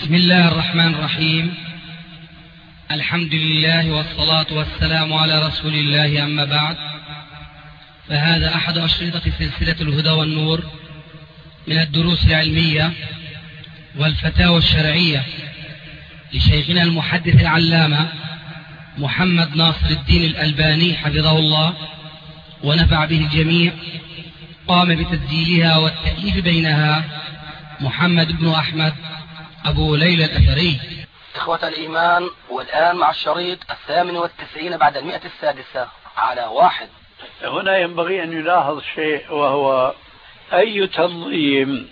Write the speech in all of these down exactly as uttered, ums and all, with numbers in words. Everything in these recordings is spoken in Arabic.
بسم الله الرحمن الرحيم. الحمد لله والصلاة والسلام على رسول الله، أما بعد، فهذا أحد أشرطة سلسلة الهدى والنور من الدروس العلمية والفتاوى الشرعية لشيخنا المحدث العلامة محمد ناصر الدين الألباني حفظه الله ونفع به الجميع. قام بتسجيلها والتأليف بينها محمد بن أحمد أبو ليلى الأثري. إخوة الإيمان، والآن مع الشريط الثامن والتسعين بعد المئة السادسة على واحد. هنا ينبغي أن يلاحظ شيء، وهو أي تنظيم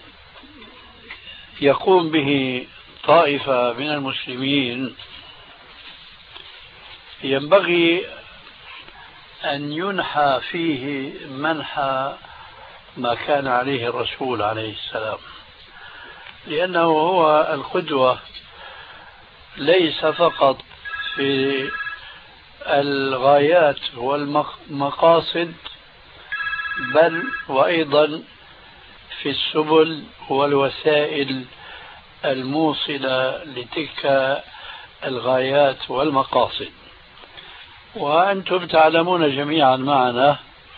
يقوم به طائفة من المسلمين ينبغي أن ينحى فيه منحى ما كان عليه الرسول عليه السلام، لأنه هو القدوة ليس فقط في الغايات والمقاصد، بل وأيضا في السبل والوسائل الموصلة لتلك الغايات والمقاصد. وأنتم تعلمون جميعا معنا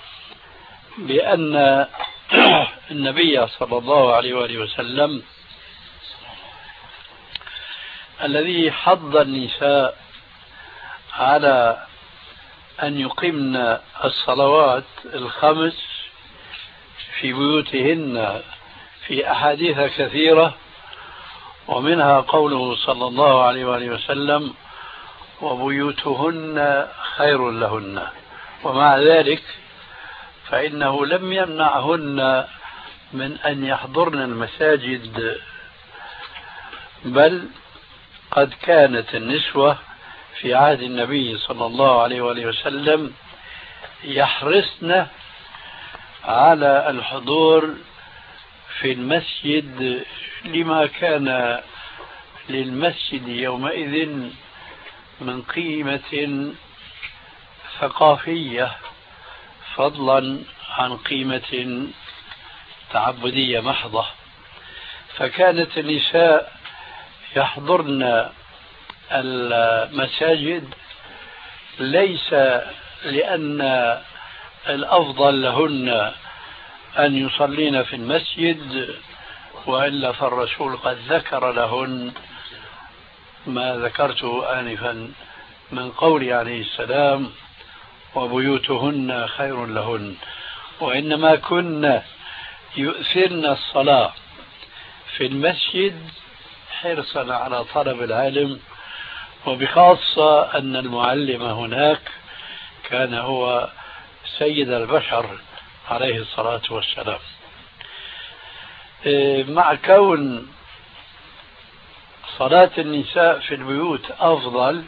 بأن النبي صلى الله عليه وآله وسلم الذي حض النساء على أن يقمن الصلوات الخمس في بيوتهن في أحاديث كثيرة، ومنها قوله صلى الله عليه وآله وسلم: وبيوتهن خير لهن. ومع ذلك فإنه لم يمنعهن من أن يحضرن المساجد، بل قد كانت النسوة في عهد النبي صلى الله عليه وآله وسلم يحرصن على الحضور في المسجد، لما كان للمسجد يومئذ من قيمة ثقافية، فضلا عن قيمة تعبدية محضة. فكانت النساء يحضرن المساجد ليس لأن الأفضل لهن أن يصلين في المسجد، وإلا فالرسول قد ذكر لهن ما ذكرته آنفا من قول عليه السلام: وبيوتهن خير لهن. وإنما كن يؤثرن الصلاة في المسجد حرصا على طلب العلم، وبخاصة أن المعلم هناك كان هو سيد البشر عليه الصلاة والسلام. مع كون صلاة النساء في البيوت أفضل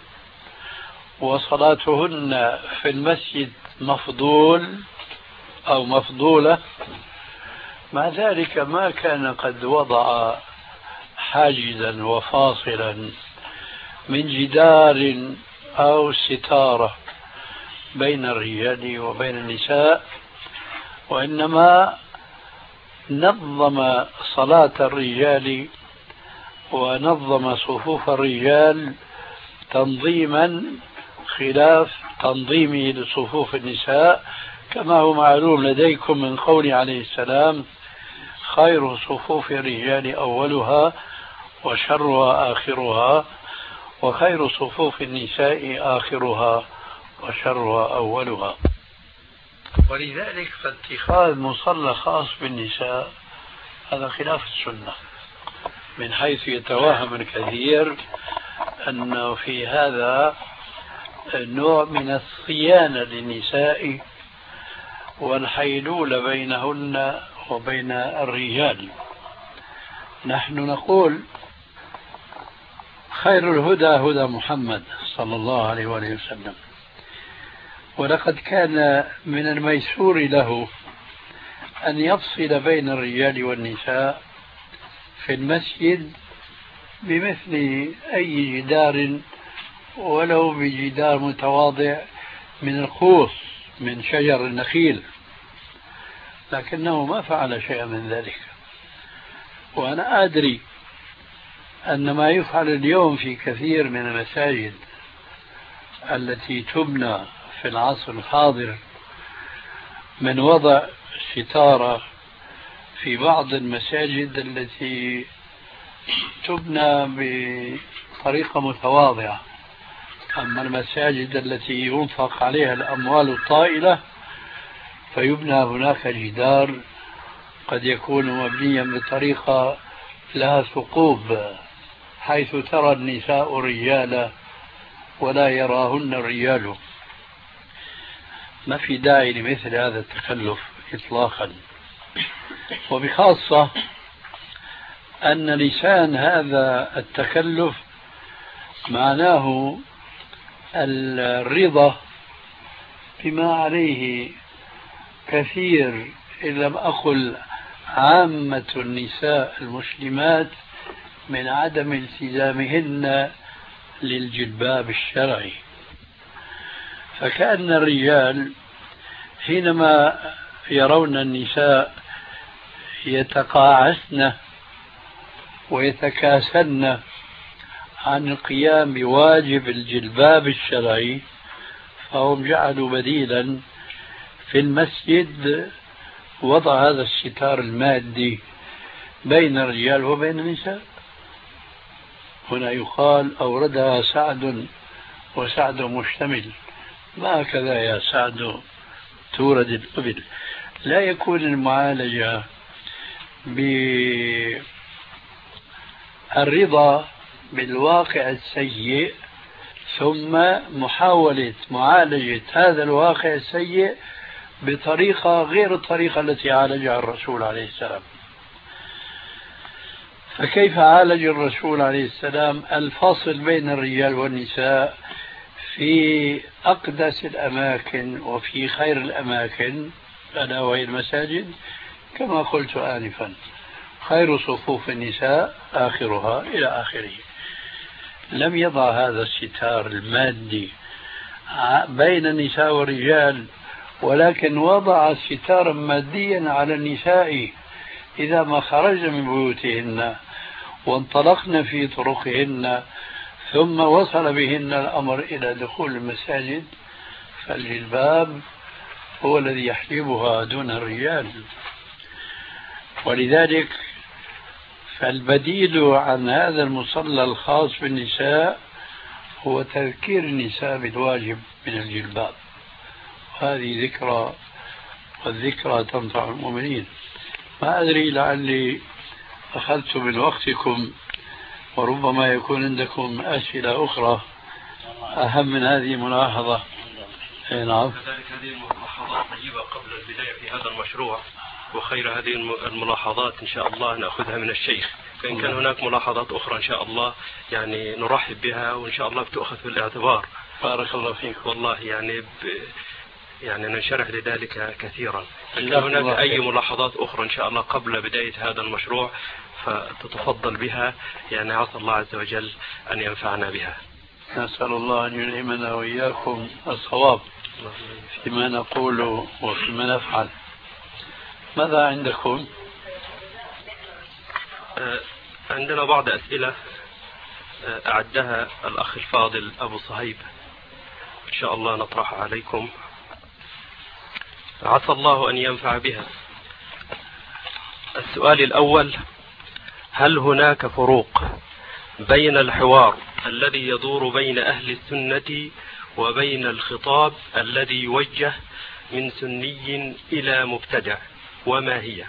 وصلاتهن في المسجد مفضول أو مفضولة، مع ذلك ما كان قد وضع حاجزا وفاصلا من جدار أو ستارة بين الرجال وبين النساء، وإنما نظم صلاة الرجال ونظم صفوف الرجال تنظيما خلاف تنظيمه لصفوف النساء، كما هو معلوم لديكم من قول عليه السلام: خير صفوف الرجال أولها وشرها آخرها، وخير صفوف النساء آخرها وشرها أولها. ولذلك فاتخاذ مصلى خاص بالنساء هذا خلاف السنة، من حيث يتوهم الكثير أنه في هذا نوع من الصيانة للنساء والحيلولة بينهن وبين الرجال. نحن نقول: خير الهدى هدى محمد صلى الله عليه وآله وسلم، ولقد كان من الميسور له أن يفصل بين الرجال والنساء في المسجد بمثل أي جدار، ولو بجدار متواضع من القوس من شجر النخيل، لكنه ما فعل شيئا من ذلك. وأنا أدري أن ما يفعل اليوم في كثير من المساجد التي تبنى في العصر الحاضر من وضع ستارة في بعض المساجد التي تبنى بطريقة متواضعة، أما المساجد التي ينفق عليها الأموال الطائلة فيبنى هناك جدار قد يكون مبنيا بطريقة لها ثقوب حيث ترى النساء الرجال ولا يراهن الرجال. ما في داعي لمثل هذا التكلف إطلاقا، وبخاصة أن لسان هذا التكلف معناه الرضا بما عليه كثير إن لم أقل عامة النساء المسلمات من عدم التزامهن للجلباب الشرعي. فكأن الرجال حينما يرون النساء يتقاعسن ويتكاسلن عن القيام بواجب الجلباب الشرعي فهم جعلوا بديلا في المسجد وضع هذا الستار المادي بين الرجال وبين النساء. هنا يقال أوردها سعد وسعد مشتمل، ما كذا يا سعد تورد الإبل. لا يكون المعالجة بالرضا بالواقع السيء ثم محاولة معالجة هذا الواقع السيء بطريقة غير الطريقة التي عالجها الرسول عليه السلام. فكيف عالج الرسول عليه السلام الفاصل بين الرجال والنساء في أقدس الأماكن وفي خير الأماكن ألا وهي المساجد؟ كما قلت آنفا، خير صفوف النساء آخرها إلى آخره. لم يضع هذا الستار المادي بين النساء والرجال، ولكن وضع ستارا ماديا على النساء إذا ما خرجن من بيوتهن وانطلقن في طرقهن ثم وصل بهن الأمر إلى دخول المساجد فالجلباب هو الذي يحجبها دون الرجال. ولذلك فالبديل عن هذا المصلى الخاص بالنساء هو تذكير النساء بالواجب من الجلباب. هذه ذكرى، والذكرى تنفع المؤمنين. ما أدري لعلي أخذت من وقتكم وربما يكون عندكم أسئلة أخرى أهم من هذه الملاحظة. نعم. كذلك هذه الملاحظات طيبة قبل البداية في هذا المشروع، وخير هذه الملاحظات إن شاء الله نأخذها من الشيخ. فإن كان هناك ملاحظات أخرى إن شاء الله يعني نرحب بها وإن شاء الله بتأخذ في الاعتبار. بارك الله فيك. والله يعني ب... يعني ننشرح لذلك كثيرا. إن كان هناك أي ملاحظات أخرى إن شاء الله قبل بداية هذا المشروع فتتفضل بها، يعني عسى الله عز وجل أن ينفعنا بها. نسأل الله أن يلهمنا وإياكم الصواب فيما نقول وفيما نفعل. ماذا عندكم؟ عندنا بعض أسئلة أعدها الأخ الفاضل أبو صهيب، إن شاء الله نطرحها عليكم عسى الله أن ينفع بها. السؤال الأول: هل هناك فروق بين الحوار الذي يدور بين أهل السنة وبين الخطاب الذي يوجه من سني إلى مبتدع، وما هي؟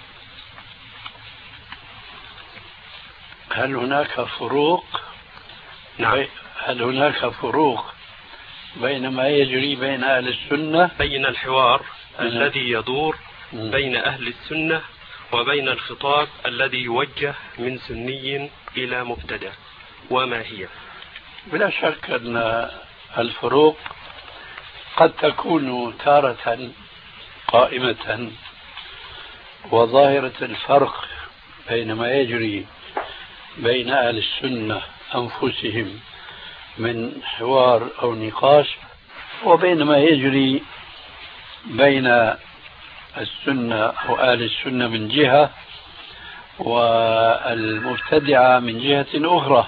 هل هناك فروق؟ نعم. هل هناك فروق بين ما يجري بين أهل السنة، بين الحوار الذي يدور بين أهل السنة وبين الخطاب الذي يوجه من سني إلى مبتدع، وما هي؟ بلا شك أن الفروق قد تكون تارة قائمة، وظاهرة الفرق بين ما يجري بين أهل السنة أنفسهم من حوار أو نقاش وبين ما يجري بين السنة أو أهل السنة من جهة، والمبتدعة من جهة أخرى.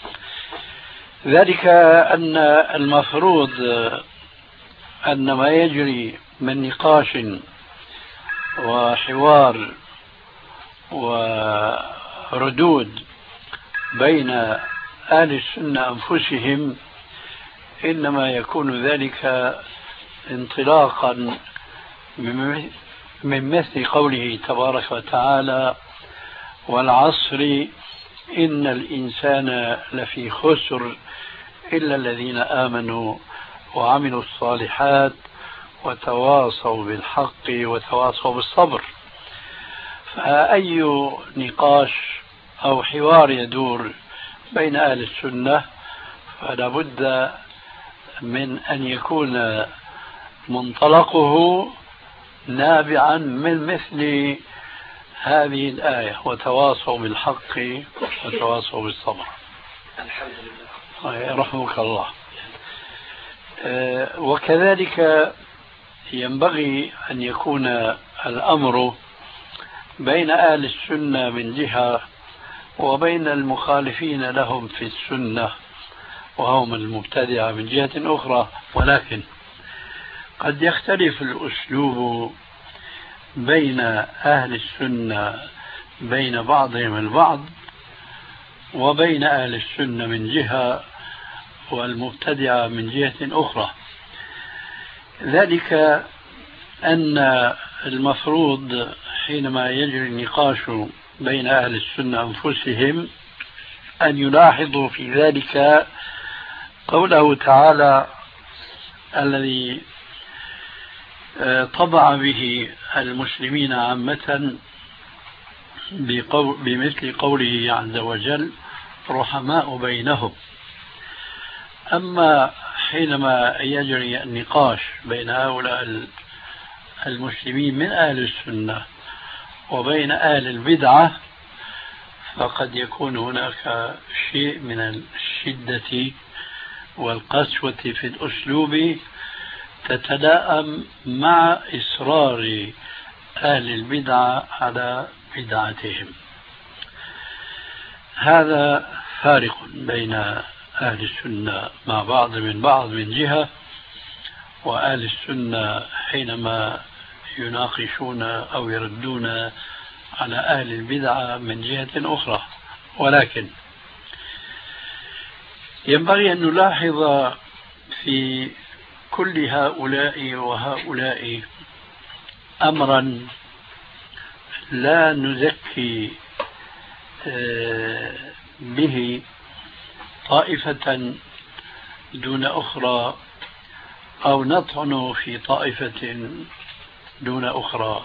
ذلك أن المفروض أن ما يجري من نقاش وحوار وردود بين أهل السنة أنفسهم إنما يكون ذلك انطلاقا من مثل قوله تبارك وتعالى: والعصر إن الإنسان لفي خسر إلا الذين آمنوا وعملوا الصالحات وتواصوا بالحق وتواصوا بالصبر. فأي نقاش أو حوار يدور بين أهل السنة فلا بد من أن يكون منطلقه نابعا من مثل هذه الآية: وتواصوا بالحق وتواصوا بالصبر. الحمد لله. رحمك الله. وكذلك ينبغي أن يكون الأمر بين أهل السنة من جهة وبين المخالفين لهم في السنة وهم المبتدعة من جهة أخرى، ولكن قد يختلف الأسلوب بين أهل السنة بين بعضهم البعض وبين أهل السنة من جهة والمبتدعة من جهة أخرى. ذلك أن المفروض حينما يجري النقاش بين أهل السنة أنفسهم أن يلاحظوا في ذلك قوله تعالى الذي طبع به المسلمين عامة بمثل قوله عز وجل: رحماء بينهم. أما حينما يجري النقاش بين هؤلاء المسلمين من أهل السنة وبين أهل البدعة فقد يكون هناك شيء من الشدة والقسوة في الأسلوب تتلائم مع إصرار أهل البدعة على بدعتهم. هذا فارق بين أهل السنة مع بعض من بعض من جهة، وأهل السنة حينما يناقشون أو يردون على أهل البدعة من جهة أخرى. ولكن ينبغي أن نلاحظ في كل هؤلاء وهؤلاء أمرا لا نزكي به طائفة دون أخرى أو نطعن في طائفة دون أخرى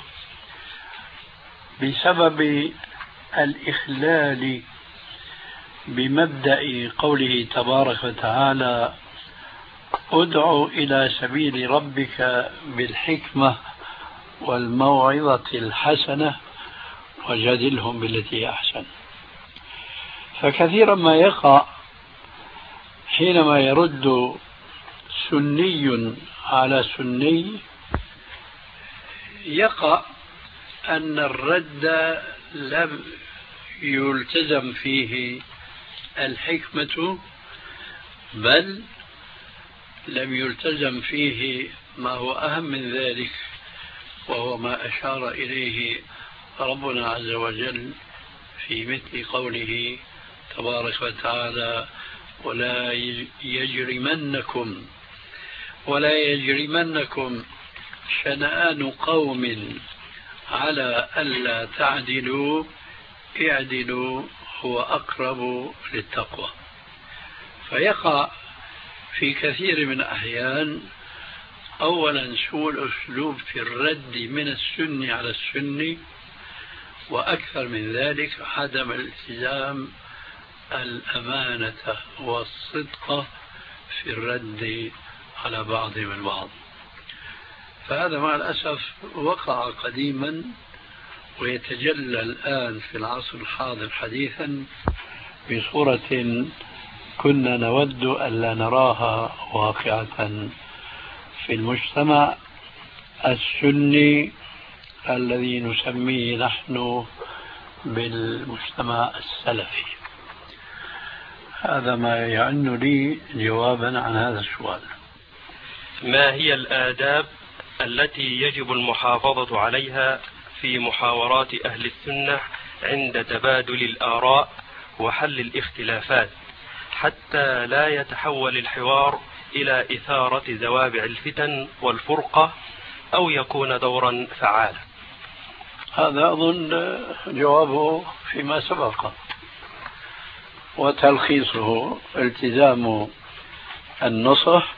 بسبب الإخلال بمبدأ قوله تبارك وتعالى: ادع إلى سبيل ربك بالحكمة والموعظة الحسنة وجادلهم بالتي أحسن. فكثيرا ما يقع حينما يرد سني على سني يقع أن الرد لم يلتزم فيه الحكمة، بل لم يلتزم فيه ما هو أهم من ذلك، وهو ما أشار إليه ربنا عز وجل في مثل قوله تبارك وتعالى: ولا يجرمنكم ولا يجرمنكم شنآن قوم على ألا تعدلوا اعدلوا هو أقرب للتقوى. فيقع في كثير من الأحيان أولا سوء الأسلوب في الرد من السني على السني، وأكثر من ذلك عدم الالتزام الأمانة والصدق في الرد على بعضهم البعض. فهذا مع الأسف وقع قديما ويتجلى الآن في العصر الحاضر حديثا بصورة كنا نود ألا نراها واقعة في المجتمع السني الذي نسميه نحن بالمجتمع السلفي؟ هذا ما يعن لي جوابا عن هذا السؤال. ما هي الآداب التي يجب المحافظة عليها في محاورات أهل السنة عند تبادل الآراء وحل الاختلافات حتى لا يتحول الحوار إلى إثارة زوابع الفتن والفرقة أو يكون دورا فعالا؟ هذا أظن جوابه فيما سبق، وتلخيصه التزام النصح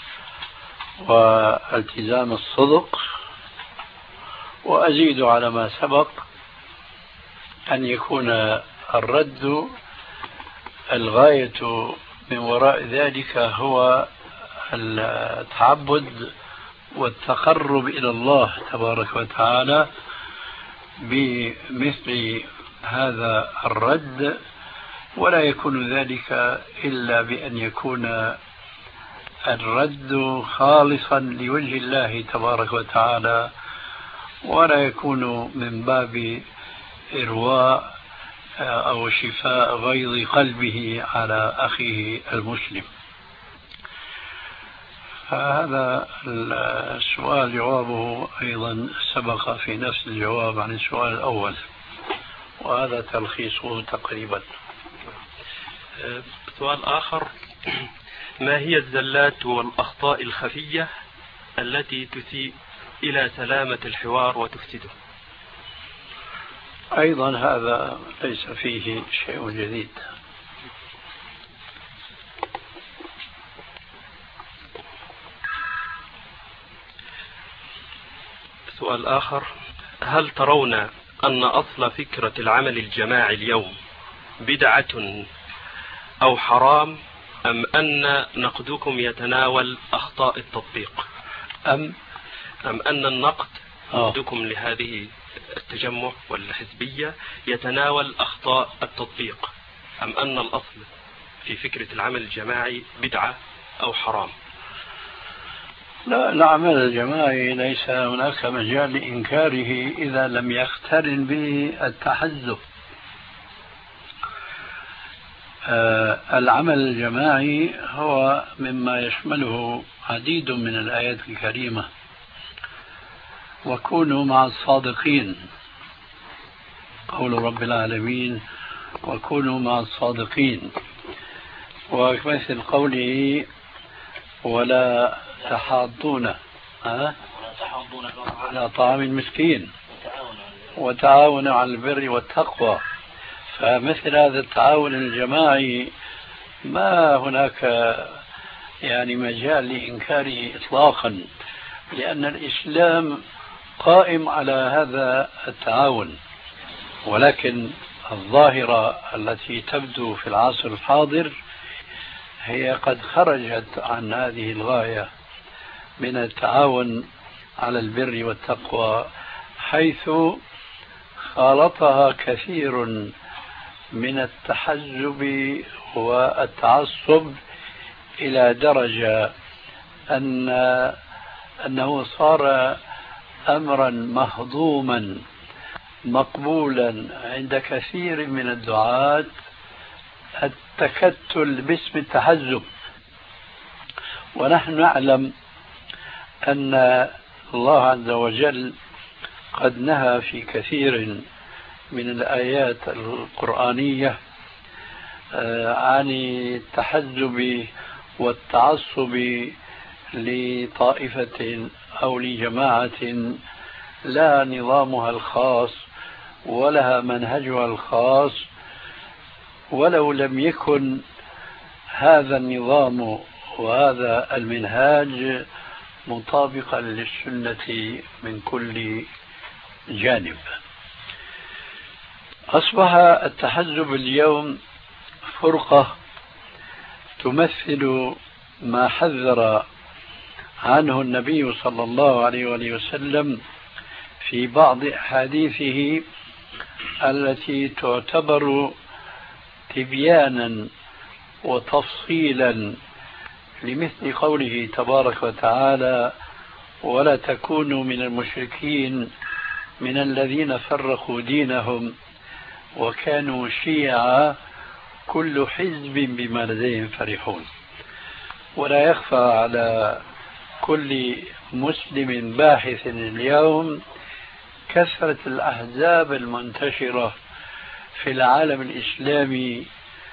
والتزام الصدق، وأزيد على ما سبق أن يكون الرد الغاية من وراء ذلك هو التعبد والتقرب إلى الله تبارك وتعالى بمثل هذا الرد، ولا يكون ذلك إلا بأن يكون الرد خالصا لوجه الله تبارك وتعالى، ولا يكون من باب إرواء أو شفاء غيظ قلبه على أخيه المسلم. فهذا السؤال جوابه أيضا سبق في نفس الجواب عن السؤال الأول، وهذا تلخيصه تقريبا. سؤال آخر: ما هي الزلات والأخطاء الخفية التي تسيء إلى سلامة الحوار وتفسده؟ أيضا هذا ليس فيه شيء جديد. سؤال آخر: هل ترون أن أصل فكرة العمل الجماعي اليوم بدعة أو حرام، أم أن نقدكم يتناول أخطاء التطبيق؟ أم أم أن النقد أوه. نقدكم لهذه التجمع والحزبية يتناول أخطاء التطبيق، أم أن الأصل في فكرة العمل الجماعي بدعة أو حرام؟ لا، العمل الجماعي ليس هناك مجال لإنكاره إذا لم يقترن به التحزب. آه العمل الجماعي هو مما يشمله عديد من الآيات الكريمة: وكونوا مع الصادقين، قول رب العالمين وكونوا مع الصادقين، ومثل قوله ولا تحاضون على طعام المسكين وتعاونوا على البر والتقوى. فمثل هذا التعاون الجماعي ما هناك يعني مجال لإنكاره إطلاقا، لأن الإسلام قائم على هذا التعاون. ولكن الظاهرة التي تبدو في العصر الحاضر هي قد خرجت عن هذه الغاية من التعاون على البر والتقوى، حيث خالطها كثير من التحزب والتعصب إلى درجة أن أنه صار أمرا مهضوما مقبولا عند كثير من الدعاة التكتل باسم التحزب. ونحن نعلم أن الله عز وجل قد نهى في كثير من الآيات القرآنية عن التحزب والتعصب لطائفة أو لجماعة لا نظامها الخاص ولها منهجها الخاص، ولو لم يكن هذا النظام وهذا المنهاج مطابقا للسنة من كل جانب. أصبح التحزب اليوم فرقة تمثل ما حذر عنه النبي صلى الله عليه وآله وسلم في بعض أحاديثه التي تعتبر تبيانا وتفصيلا لمثل قوله تبارك وتعالى: ولا تكونوا من المشركين من الذين فرقوا دينهم وكانوا شيعا كل حزب بما لديهم فرحون. ولا يخفى على كل مسلم باحث اليوم كثرة الأحزاب المنتشرة في العالم الإسلامي،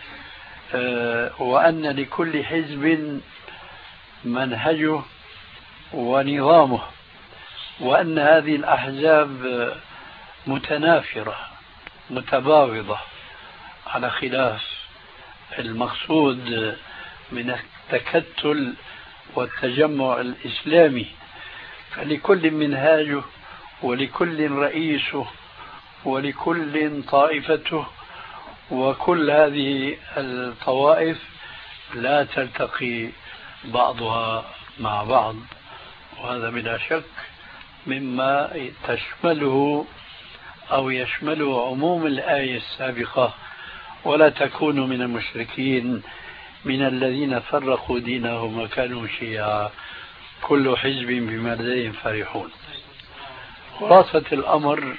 وأن لكل حزب منهجه ونظامه، وأن هذه الأحزاب متنافرة متباغضة، على خلاف المقصود من التكتل والتجمع الإسلامي. فلكل منهاجه ولكل رئيسه ولكل طائفته، وكل هذه الطوائف لا تلتقي بعضها مع بعض، وهذا بلا شك مما تشمله أو يشمله عموم الآية السابقة: ولا تكونوا من المشركين من الذين فرقوا دينهم وكانوا شيعا كل حزب بما لديهم فرحون. خلاصة الأمر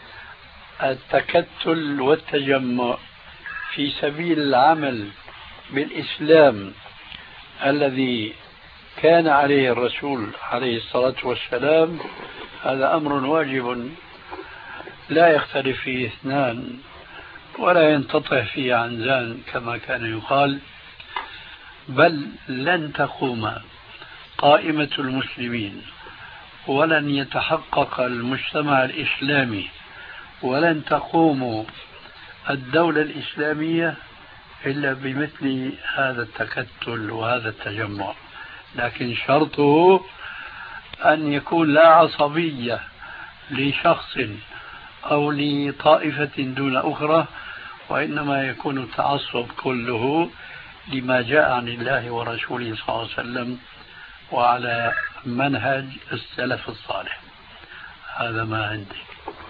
التكتل والتجمع في سبيل العمل بالإسلام الذي كان عليه الرسول عليه الصلاة والسلام، هذا أمر واجب لا يختلف فيه اثنان ولا ينتطع فيه عنزان كما كان يقال. بل لن تقوم قائمة المسلمين ولن يتحقق المجتمع الإسلامي ولن تقوم الدولة الإسلامية إلا بمثل هذا التكتل وهذا التجمع، لكن شرطه أن يكون لا عصبية لشخص أو لطائفة دون أخرى، وإنما يكون التعصب كله لما جاء عن الله ورسوله صلى الله عليه وسلم وعلى منهج السلف الصالح. هذا ما عندي.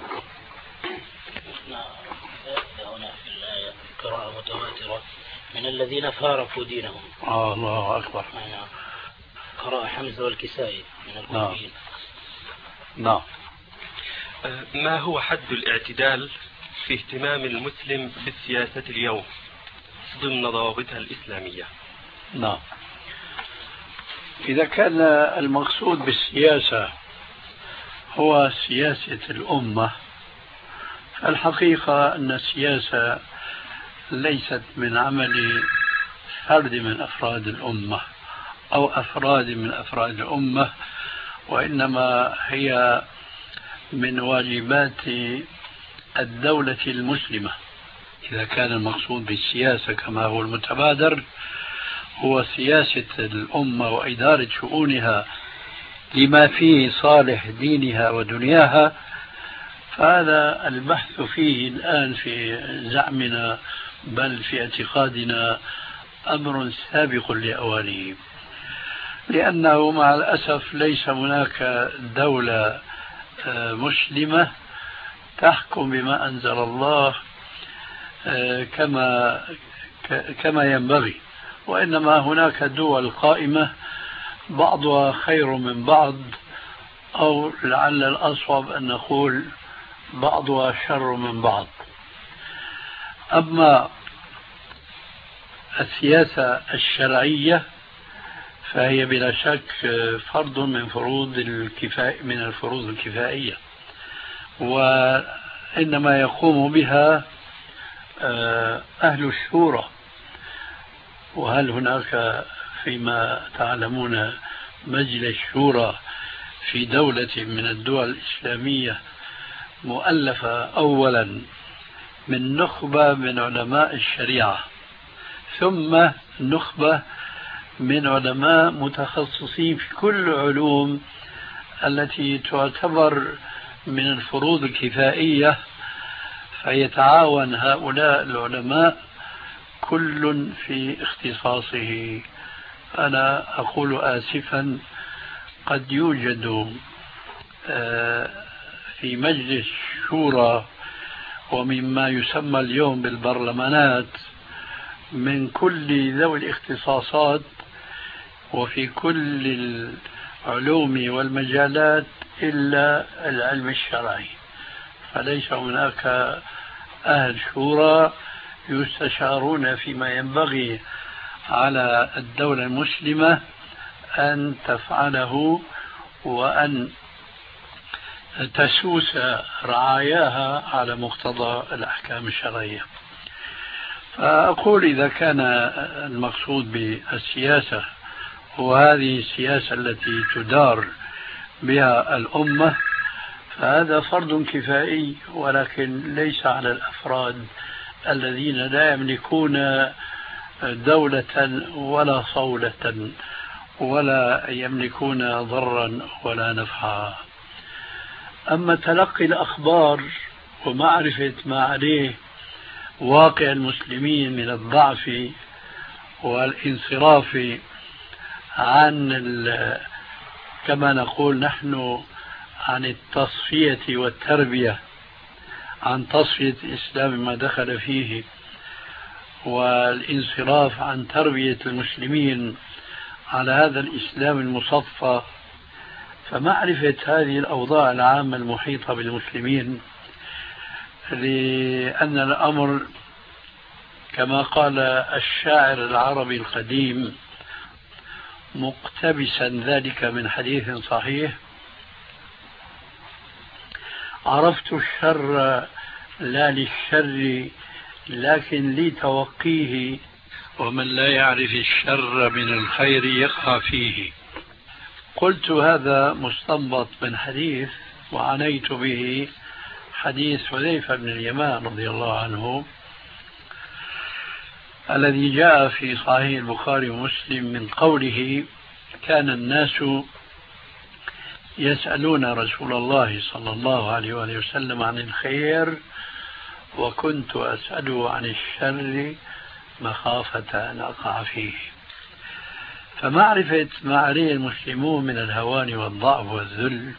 هنا في الآية قراءة متواترة من الذين فارقوا دينهم. آه الله أكبر. قراءة حمزة والكسائي من الكوفيين. نعم. ما هو حد الاعتدال في اهتمام المسلم بالسياسة اليوم ضمن ضوابطها الإسلامية؟ نعم. إذا كان المقصود بالسياسة هو سياسة الأمة، فالحقيقة أن السياسة ليست من عمل فرد من أفراد الأمة أو أفراد من أفراد الأمة، وإنما هي من واجبات الدولة المسلمة. إذا كان المقصود بالسياسة كما هو المتبادر هو سياسة الأمة وإدارة شؤونها لما فيه صالح دينها ودنياها، فهذا البحث فيه الآن في زعمنا بل في اعتقادنا أمر سابق لأوانه، لأنه مع الأسف ليس هناك دولة مسلمة تحكم بما أنزل الله كما كما ينبغي، وإنما هناك دول قائمة بعضها خير من بعض، أو لعل الأصوب أن نقول بعضها شر من بعض. أما السياسة الشرعية فهي بلا شك فرض من فروض الكفاية من الفروض الكفائية، وإنما يقوم بها أهل الشورى. وهل هناك فيما تعلمون مجلس شورى في دولة من الدول الإسلامية مؤلفة أولا من نخبة من علماء الشريعة، ثم نخبة من علماء متخصصين في كل العلوم التي تعتبر من الفروض الكفائية، فيتعاون هؤلاء العلماء كل في اختصاصه. أنا أقول آسفا قد يوجد في مجلس شورى ومما يسمى اليوم بالبرلمانات من كل ذوي الاختصاصات وفي كل العلوم والمجالات إلا العلم الشرعي، فليس هناك أهل شورى يستشارون فيما ينبغي على الدولة المسلمة أن تفعله وأن تسوس رعاياها على مقتضى الأحكام الشرعية. فأقول إذا كان المقصود بالسياسة وهذه السياسة التي تدار بها الأمة فهذا فرض كفائي، ولكن ليس على الأفراد الذين لا يملكون دولة ولا صولة ولا يملكون ضرا ولا نفعا. أما تلقي الأخبار ومعرفة ما عليه واقع المسلمين من الضعف والانصراف عن كما نقول نحن عن التصفية والتربية، عن تصفية الإسلام ما دخل فيه والانصراف عن تربية المسلمين على هذا الإسلام المصفى، فمعرفة هذه الأوضاع العامة المحيطة بالمسلمين، لأن الأمر كما قال الشاعر العربي القديم مقتبسا ذلك من حديث صحيح: عرفت الشر لا للشر لكن لتوقيه، ومن لا يعرف الشر من الخير يقع فيه. قلت هذا مستنبط من حديث وعنيت به حديث حذيفة بن اليمان رضي الله عنه الذي جاء في صحيح البخاري ومسلم من قوله: كان الناس يسألون رسول الله صلى الله عليه وآله وسلم عن الخير وكنت أسأله عن الشر مخافة أن أقع فيه. فمعرفة ما عليه المسلمون من الهوان والضعف والذل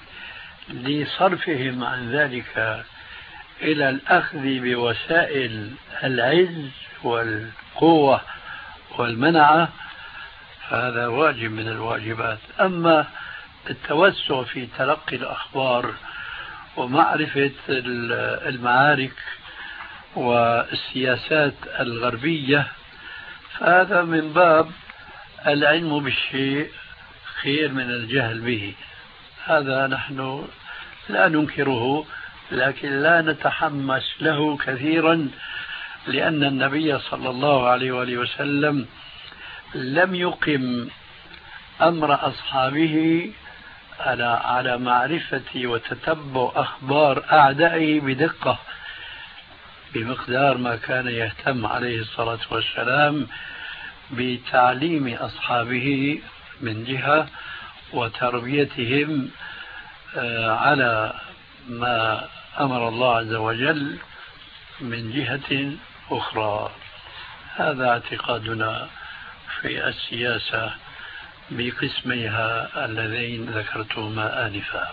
لصرفهم عن ذلك إلى الأخذ بوسائل العز والقوة والمنعة فهذا واجب من الواجبات. أما التوسع في تلقي الأخبار ومعرفة المعارك والسياسات الغربية فهذا من باب العلم بالشيء خير من الجهل به، هذا نحن لا ننكره لكن لا نتحمس له كثيرا، لأن النبي صلى الله عليه وآله وسلم لم يقم أمر أصحابه على على معرفة وتتبع أخبار أعدائه بدقة بمقدار ما كان يهتم عليه الصلاة والسلام بتعليم أصحابه من جهة وتربيتهم على ما أمر الله عز وجل من جهة أخرى. هذا اعتقادنا في السياسة بقسميها اللذين ذكرتهما آنفا.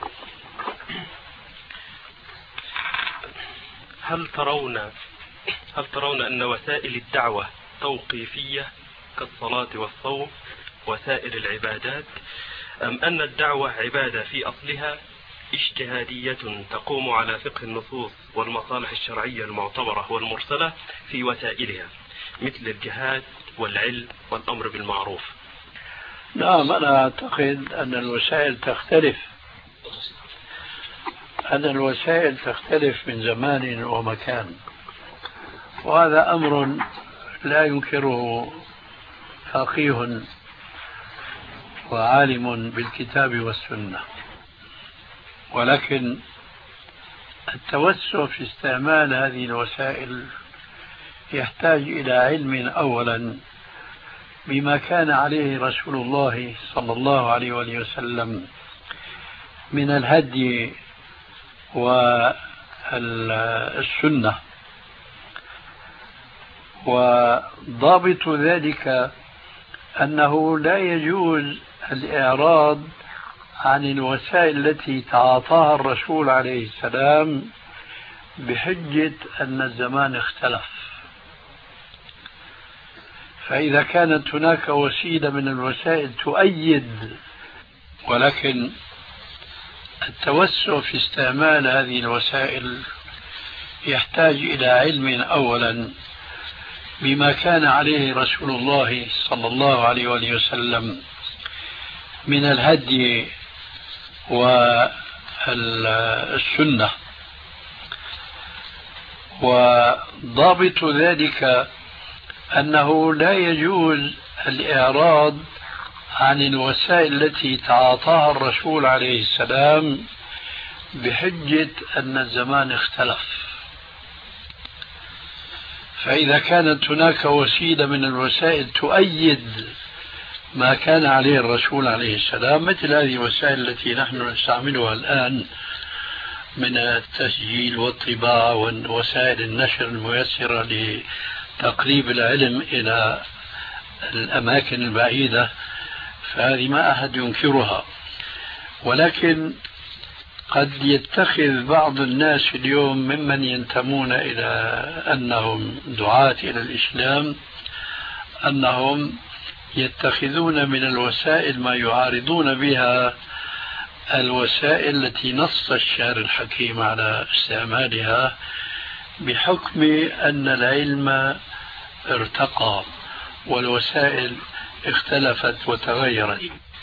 هل ترون هل ترون أن وسائل الدعوة توقيفية كالصلاة والصوم وسائر العبادات، أم أن الدعوة عبادة في أصلها اجتهادية تقوم على فقه النصوص والمصالح الشرعية المعتبرة والمرسلة في وسائلها مثل الجهاد والعلم والأمر بالمعروف؟ نعم، أنا أعتقد أن الوسائل تختلف أن الوسائل تختلف من زمان ومكان، وهذا أمر لا ينكره فقيه وعالم بالكتاب والسنة، ولكن التوسع في استعمال هذه الوسائل يحتاج إلى علم أولا بما كان عليه رسول الله صلى الله عليه وآله وسلم من الهدي والسنة، وضابط ذلك أنه لا يجوز الإعراض عن الوسائل التي تعاطاها الرسول عليه السلام بحجة أن الزمان اختلف. فإذا كانت هناك وسيلة من الوسائل تؤيد، ولكن التوسع في استعمال هذه الوسائل يحتاج إلى علم أولا بما كان عليه رسول الله صلى الله عليه وآله وسلم من الهدي والسنة. وضابط ذلك أنه لا يجوز الإعراض عن الوسائل التي تعاطاها الرسول عليه السلام بحجة أن الزمان اختلف. فإذا كانت هناك وسيلة من الوسائل تؤيد ما كان عليه الرسول عليه السلام، مثل هذه الوسائل التي نحن نستعملها الآن من التسجيل والطباعة ووسائل النشر الميسرة لتقريب العلم إلى الأماكن البعيدة، فهذه ما أحد ينكرها. ولكن قد يتخذ بعض الناس اليوم ممن ينتمون إلى أنهم دعاة إلى الإسلام أنهم يتخذون من الوسائل ما يعارضون بها الوسائل التي نص الشارع الحكيم على استعمالها، بحكم أن العلم ارتقى والوسائل اختلفت وتغيرت.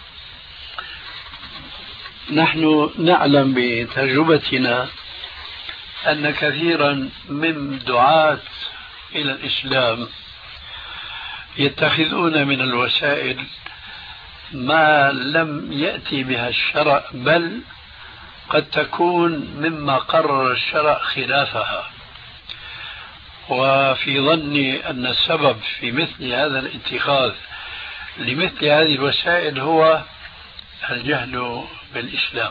نحن نعلم بتجربتنا أن كثيرا من دعاة إلى الإسلام يتخذون من الوسائل ما لم يأتي بها الشرع، بل قد تكون مما قرر الشرع خلافها. وفي ظني أن السبب في مثل هذا الاتخاذ لمثل هذه الوسائل هو الجهل بالإسلام.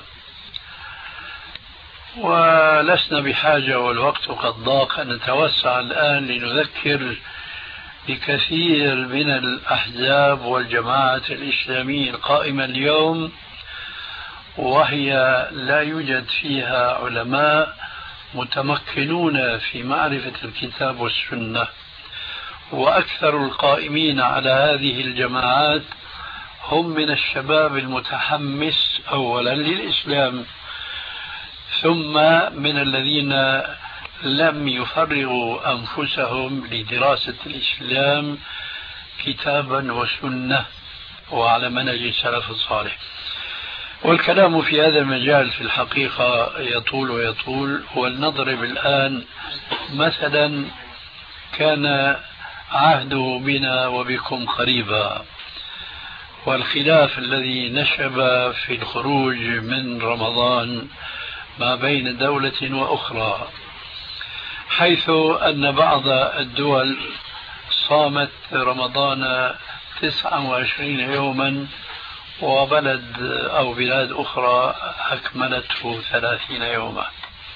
ولسنا بحاجة والوقت قد ضاق أن نتوسع الآن لنذكر بكثير من الأحزاب والجماعات الإسلامية القائمة اليوم، وهي لا يوجد فيها علماء متمكنون في معرفة الكتاب والسنة. وأكثر القائمين على هذه الجماعات هم من الشباب المتحمس أولا للإسلام، ثم من الذين لم يفرغوا أنفسهم لدراسة الإسلام كتابا وسنة وعلى منهج السلف الصالح. والكلام في هذا المجال في الحقيقة يطول ويطول. ولنضرب الآن مثلا كان عهده بنا وبكم قريبا، والخلاف الذي نشب في الخروج من رمضان ما بين دولة وأخرى، حيث أن بعض الدول صامت رمضان تسعة وعشرين يوما، وبلد أو بلاد أخرى أكملته ثلاثين يوما.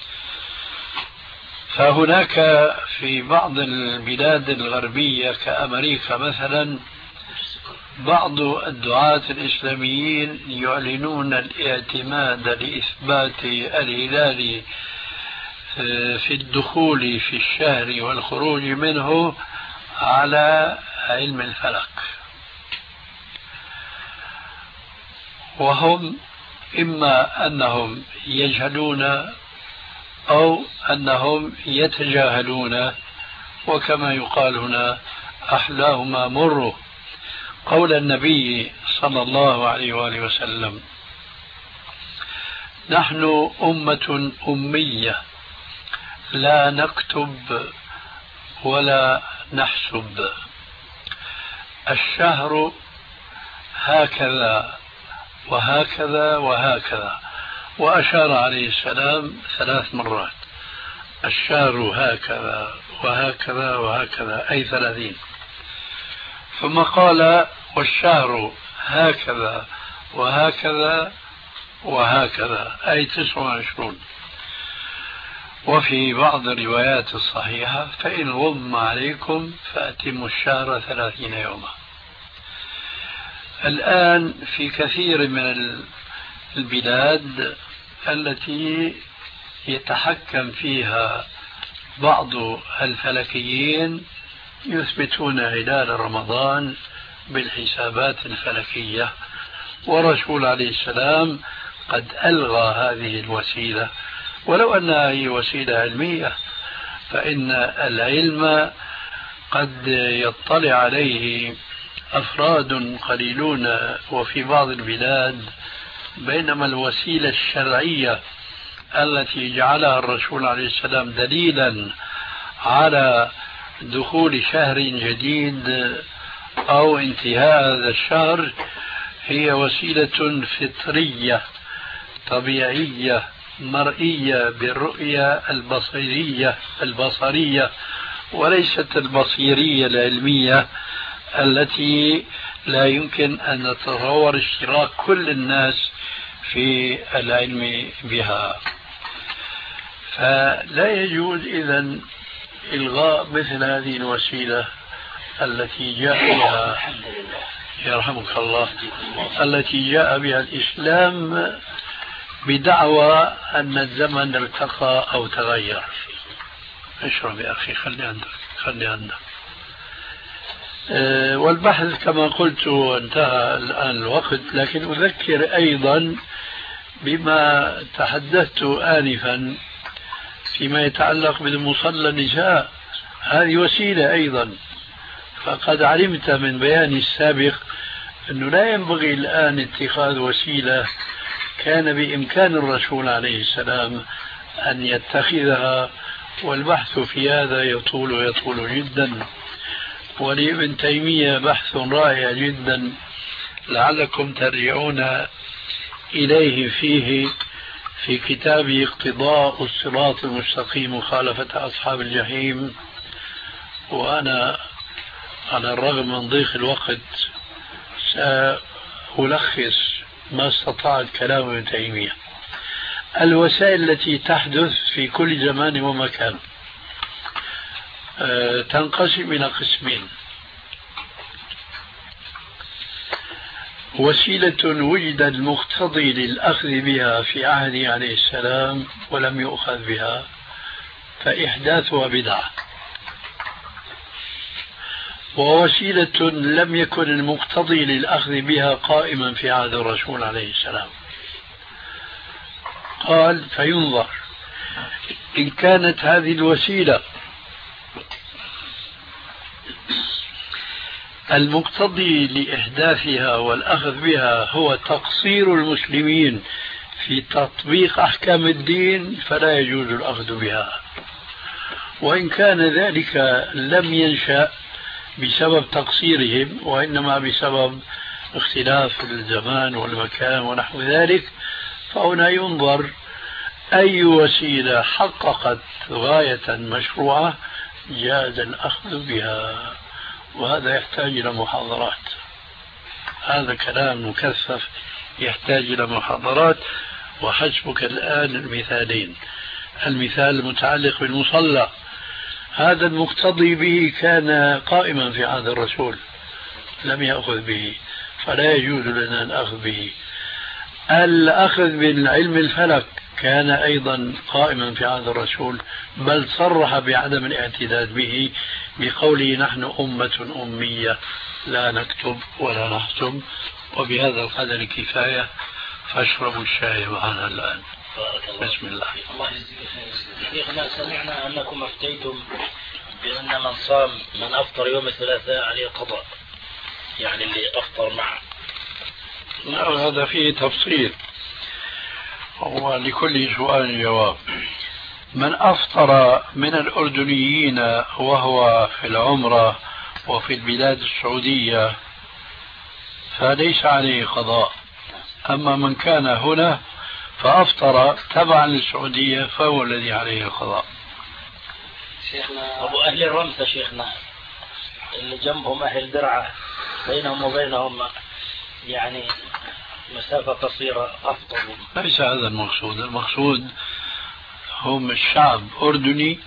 فهناك في بعض البلاد الغربية كأمريكا مثلا بعض الدعاة الإسلاميين يعلنون الاعتماد لإثبات الهلال في الدخول في الشهر والخروج منه على علم الفلك، وهم إما أنهم يجهلون أو أنهم يتجاهلون، وكما يقال هنا أحلاهما مر. قول النبي صلى الله عليه وآله وسلم: نحن أمة أمية لا نكتب ولا نحسب، الشهر هكذا وهكذا وهكذا، وأشار عليه السلام ثلاث مرات: الشهر هكذا وهكذا وهكذا، أي ثلاثين. ثم قال: والشهر هكذا وهكذا وهكذا، أي تسعة وعشرون. وفي بعض الروايات الصحيحة: فإن غم عليكم فأتموا الشهر ثلاثين يوما. الآن في كثير من البلاد التي يتحكم فيها بعض الفلكيين يثبتون هلال رمضان بالحسابات الفلكية، والرسول عليه السلام قد ألغى هذه الوسيلة، ولو أنها هي وسيلة علمية، فإن العلم قد يطلع عليه أفراد قليلون وفي بعض البلاد، بينما الوسيلة الشرعية التي جعلها الرسول عليه السلام دليلا على دخول شهر جديد أو انتهاء هذا الشهر هي وسيلة فطرية طبيعية مرئية بالرؤية البصرية البصرية وليست البصيرية العلمية التي لا يمكن أن نتصور اشتراك كل الناس في العلم بها. فلا يجوز إذن إلغاء مثل هذه الوسيلة التي جاء بها يرحمك الله التي جاء بها الإسلام بدعوى أن الزمن ارتقى أو تغير. اشرب يا أخي، خلي عندك خلي عندك. أه والبحث كما قلت انتهى الآن الوقت، لكن أذكر أيضا بما تحدثت آنفا فيما يتعلق بالمصلى النساء، هذه وسيلة أيضا. فقد علمت من بياني السابق أنه لا ينبغي الآن اتخاذ وسيلة كان بإمكان الرسول عليه السلام أن يتخذها، والبحث في هذا يطول ويطول جدا. ولابن تيمية بحث رائع جدا لعلكم ترجعون إليه فيه في كتابه اقتضاء الصراط المستقيم مخالفة أصحاب الجحيم. وأنا على الرغم من ضيق الوقت سألخص ما استطاعت كلام ابن تيمية. الوسائل التي تحدث في كل زمان ومكان أه تنقسم إلى قسمين: وسيلة وجد المقتضي للأخذ بها في عهده عليه السلام ولم يؤخذ بها فإحداثها بدعة، ووسيلة لم يكن المقتضي للأخذ بها قائما في عهد الرسول عليه السلام. قال: فينظر إن كانت هذه الوسيلة المقتضي لإحداثها والأخذ بها هو تقصير المسلمين في تطبيق أحكام الدين فلا يجوز الأخذ بها، وإن كان ذلك لم ينشأ بسبب تقصيرهم وإنما بسبب اختلاف الزمان والمكان ونحو ذلك، فهنا ينظر أي وسيلة حققت غاية مشروعة جاز الأخذ بها. وهذا يحتاج إلى محاضرات، هذا كلام مكثف يحتاج إلى محاضرات. وحسبك الآن المثالين: المثال المتعلق بالمصلى، هذا المقتضي به كان قائما في عهد الرسول لم يأخذ به فلا يجوز لنا الأخذ به. الأخذ بالعلم الفلك كان أيضا قائما في عهد الرسول، بل صرح بعدم الاعتداد به بقوله: نحن أمة أمية لا نكتب ولا نحسب. وبهذا القدر كفاية، فاشربوا الشاي معنا الآن. بسم الله. الله شيخنا، سمعنا أنكم أفتيتم بأن من صام من أفطر يوم الثلاثاء عليه قضاء، يعني اللي أفطر معه. نعم، هذا فيه تفصيل، ولكل سؤال جواب. من أفطر من الأردنيين وهو في العمرة وفي البلاد السعودية فليس عليه قضاء، أما من كان هنا فأفطر تبعا للسعودية فهو الذي عليه القضاء. شيخنا أبو أهل الرمسة شيخنا اللي جنبهم أهل درعة بينهم وبينهم يعني مسافة قصيرة أفضل. ليس هذا المقصود، المقصود هم الشعب أردني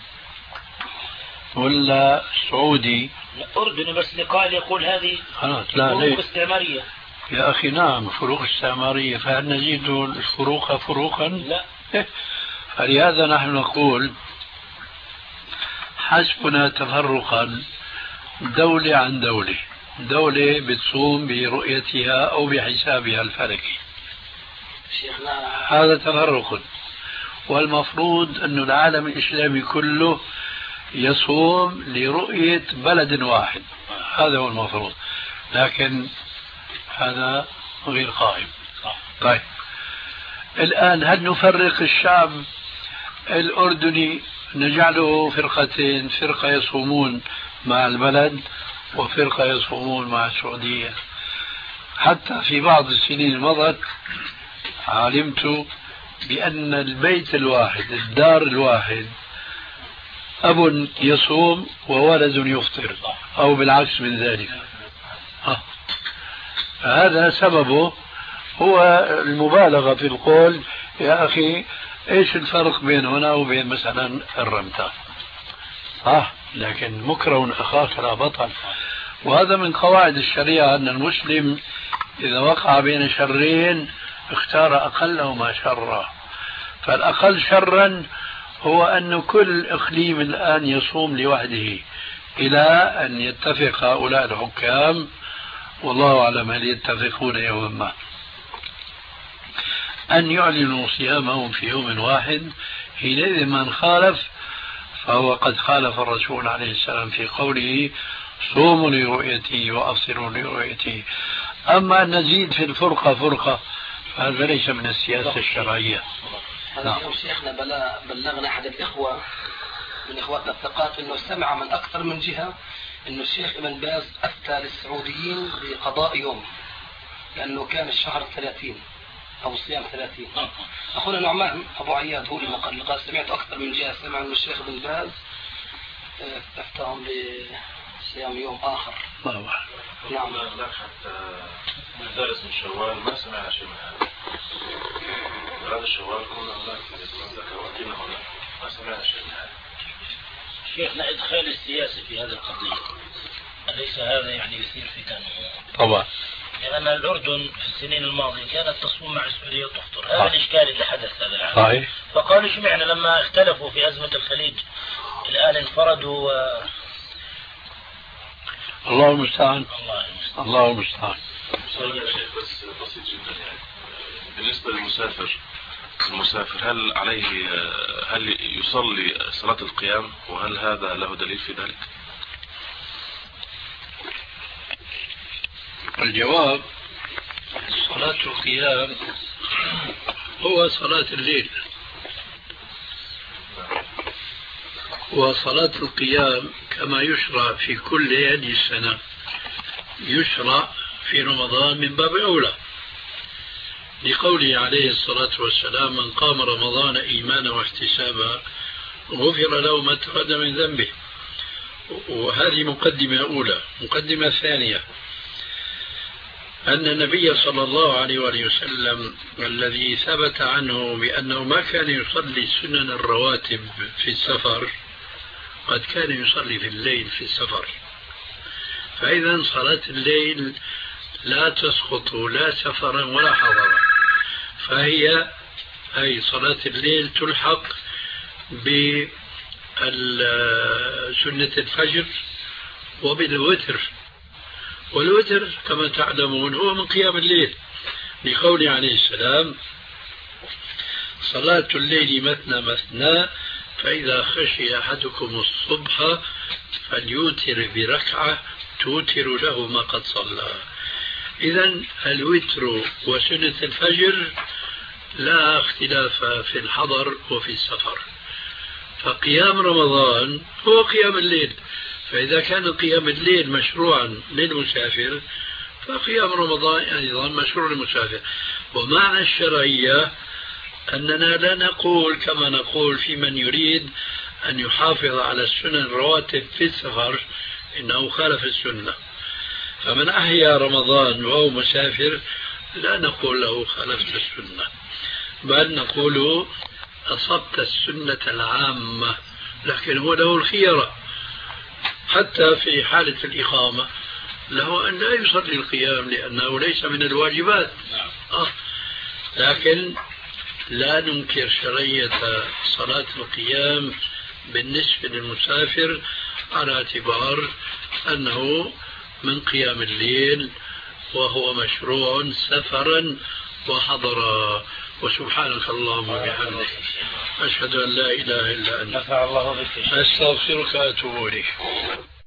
ولا سعودي؟ أردني، بس لقائل يقول هذه فروق استعمارية. يا أخي نعم فروق استعمارية، فهل نزيد الفروق فروقا؟ لا. فلهذا نحن نقول حسبنا تفرقا دولة عن دولة، دولة بتصوم برؤيتها أو بحسابها الفلكي، هذا تفرق. والمفروض أن العالم الإسلامي كله يصوم لرؤية بلد واحد، هذا هو المفروض، لكن هذا غير قائم. طيب الآن هل نفرق الشعب الأردني نجعله فرقتين، فرقة يصومون مع البلد وفرقة يصومون مع السعودية؟ حتى في بعض السنين مضت علمت بأن البيت الواحد الدار الواحد أب يصوم وولد يفطر أو بالعكس من ذلك. آه. هذا سببه هو المبالغة في القول يا أخي إيش الفرق بين هنا وبين مثلا الرمتة؟ صح، لكن مكره أخاك لا بطل. وهذا من قواعد الشريعة أن المسلم إذا وقع بين شرين اختار أقلهما شرا، فالأقل شرا هو أن كل إقليم الآن يصوم لوحده إلى أن يتفق هؤلاء الحكام، والله أعلم هل يتفقون يوما ما، أن يعلنوا صيامهم في يوم واحد. حينئذ من خالف فهو قد خالف الرسول عليه السلام في قوله صوموا لرؤيتي وأفطروا لرؤيتي. أما أن نزيد في الفرقة فرقة فهذا ليس من السياسة الشرعية. هذا اليوم شيخنا بلغنا أحد الإخوة من إخواتنا الثقات أنه سمع من أكثر من جهة أنه الشيخ ابن باز أفتى للسعوديين بقضاء يوم لأنه كان الشهر ثلاثين أو الصيام ثلاثين. أخونا نعمان أبو عياد هو اللي قال سمعت أكثر من جهة، سمع أنه الشيخ ابن باز أفتاهم بصيام يوم آخر. نعم. لا حتى من ثالث من شوال ما سمعنا شيء من هذا. هذا الشوال كنا هناك ذكر هنا ما سمعنا شيء من هذا. شيخنا إدخال السياسة في هذه القضية أليس هذا يعني يثير فتن؟ طبعا. لأن الأردن في السنين الماضية كانت تصوم مع السعودية وتفطر، هذا الإشكال اللي حدث هذا العام. صحيح. فقالوا اشمعنى لما اختلفوا في أزمة الخليج الآن انفردوا و... الله المستعان. الله المستعان. الله المستعان. بس بسيط جدا يعني بالنسبة للمسافر، المسافر هل عليه هل يصلي صلاة القيام وهل هذا له دليل في ذلك؟ الجواب صلاة القيام هو صلاة الليل، وصلاة القيام كما يشرع في كل هذه السنة يشرع في رمضان من باب أولى، لقوله عليه الصلاة والسلام من قام رمضان إيمانا واحتسابا غفر له ما تقدم من ذنبه. وهذه مقدمة أولى. مقدمة ثانية أن النبي صلى الله عليه وآله وسلم الذي ثبت عنه بأنه ما كان يصلي سنن الرواتب في السفر قد كان يصلي في الليل في السفر، فإذا صلاة الليل لا تسقط لا سفرا ولا حضرا، فهي أي صلاة الليل تلحق بسنة الفجر وبالوتر، والوتر كما تعلمون هو من قيام الليل، لقوله عليه السلام صلاة الليل مثنى مثنى فإذا خشي أحدكم الصبح فليوتر بركعة توتر له ما قد صلى. إذن الوتر وسنة الفجر لا اختلاف في الحضر وفي السفر، فقيام رمضان هو قيام الليل، فإذا كان قيام الليل مشروعا للمسافر فقيام رمضان أيضا مشروع للمسافر. ومعنى الشرعية أننا لا نقول كما نقول في من يريد أن يحافظ على السنن الرواتب في السفر إنه خالف السنة، فمن أحيا رمضان وهو مسافر لا نقول له خالفت السنة، بل نقول أصبت السنة العامة، لكن هو له الخيرة حتى في حالة الإقامة له أن لا يصلي القيام لأنه ليس من الواجبات. آه. لكن لا ننكر شرعية صلاة القيام بالنسبة للمسافر على اعتبار أنه من قيام الليل وهو مشروع سفرا وحضرا، وسبحانك اللهم وبحمدك أشهد أن لا إله إلا أنت نفع الله بك. أستغفرك وأتوب إليك.